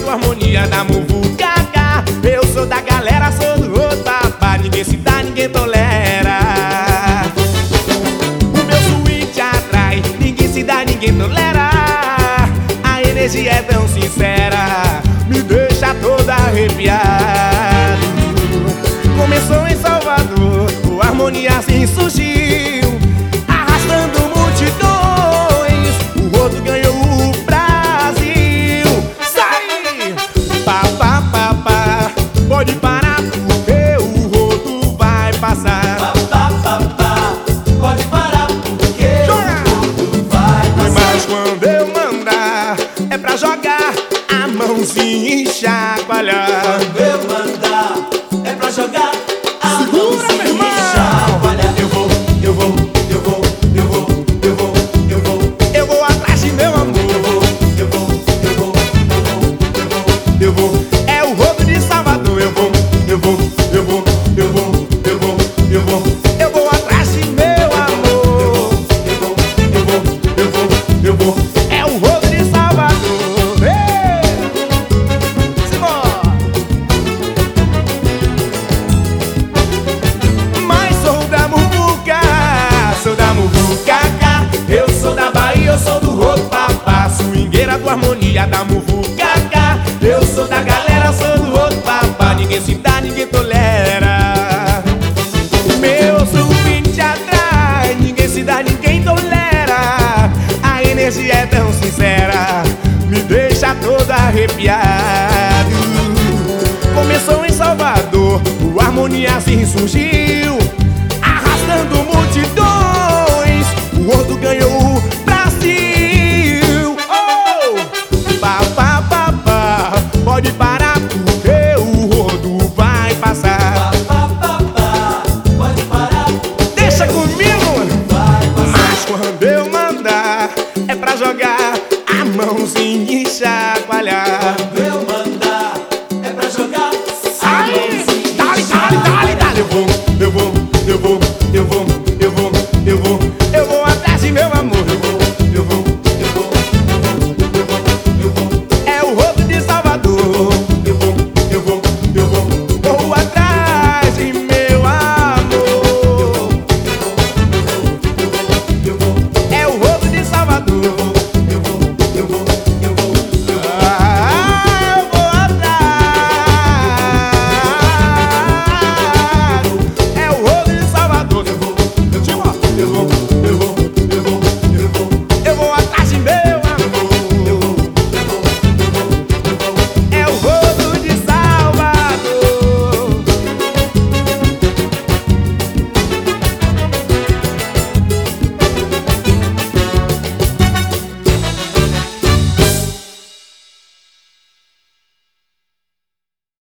do Harmonia da Muvucacá. Eu sou da galera, sou do outro papá. Ninguém se dá, ninguém tolera. O meu swing te atrai, ninguém se dá, ninguém tolera. A energia é tão sincera, me deixa todo arrepiado. Começou em Salvador, o Harmonia assim surgiu, arrastando multidões. O Rodo ganhou o Brasil. Sai! Pá, pá, pá, pá. Pode parar porque o Rodo vai passar. Pá, pá, pá, pá. Pode parar porque o Rodo vai passar. Mas quando eu mandar, é pra jogar a mãozinha e chacoalhar. Quando eu mandar, é pra jogar a Segura, meu irmão. chacoalhar. Eu vou, eu vou, eu vou, eu vou, eu vou, eu vou. Eu vou atrás de meu amor. Eu vou, eu vou, eu vou, eu vou, Eu vou, é o Rodo de Salvador. Eu vou, eu vou, eu vou, eu vou, eu vou, eu vou. Eu vou atrás de meu amor. eu vou, eu vou, eu vou, Eu vou, é o Rodo de Salvador. Ei! Simbora! Mas sou da Muvuca, sou da Muvucacá. Eu sou da Bahia, eu sou do Rodo papá. Swingueira do Harmonia da Muvucacá. Eu sou da galera, sou do Rodo papá. Ninguém se dá, ninguém tolera. Meu swing te atrai, ninguém se dá, ninguém tolera. A energia é tão sincera, me deixa todo arrepiado. Começou em Salvador, o Harmonia assim surgiu,